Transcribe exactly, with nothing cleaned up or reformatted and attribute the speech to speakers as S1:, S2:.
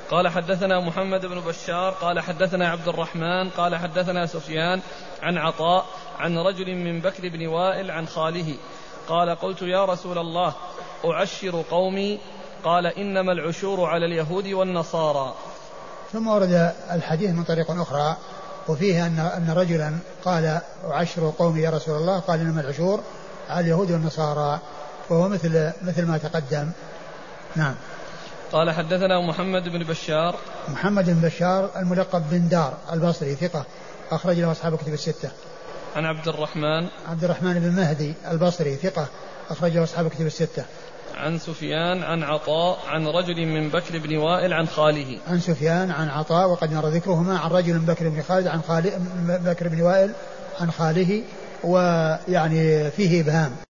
S1: قال حدثنا محمد بن بشار قال حدثنا عبد الرحمن قال حدثنا سفيان عن عطاء عن رجل من بكر بن وائل عن خاله قال قلت يا رسول الله أعشر قومي قال إنما العشور على اليهود والنصارى.
S2: ثم ورد الحديث من طريق أخرى وفيه أن أن رجلا قال أعشر قومي يا رسول الله قال إنما العشور على اليهود والنصارى وهو مثل مثل ما تقدم. نعم.
S1: قال حدثنا محمد بن بشار
S2: محمد بن بشار الملقب بن دار البصري ثقة أخرج له أصحاب كتب الستة.
S1: عن عبد الرحمن
S2: عبد الرحمن بن مهدي البصري ثقة أخرج له أصحاب كتب الستة.
S1: عن سفيان عن عطاء عن رجل من بكر بن وائل عن خاله.
S2: عن سفيان عن عطاء وقد مر ذكرهما عن رجل من بكر بن خالد عن خاله بكر بن وائل عن خاله ويعني فيه إبهام.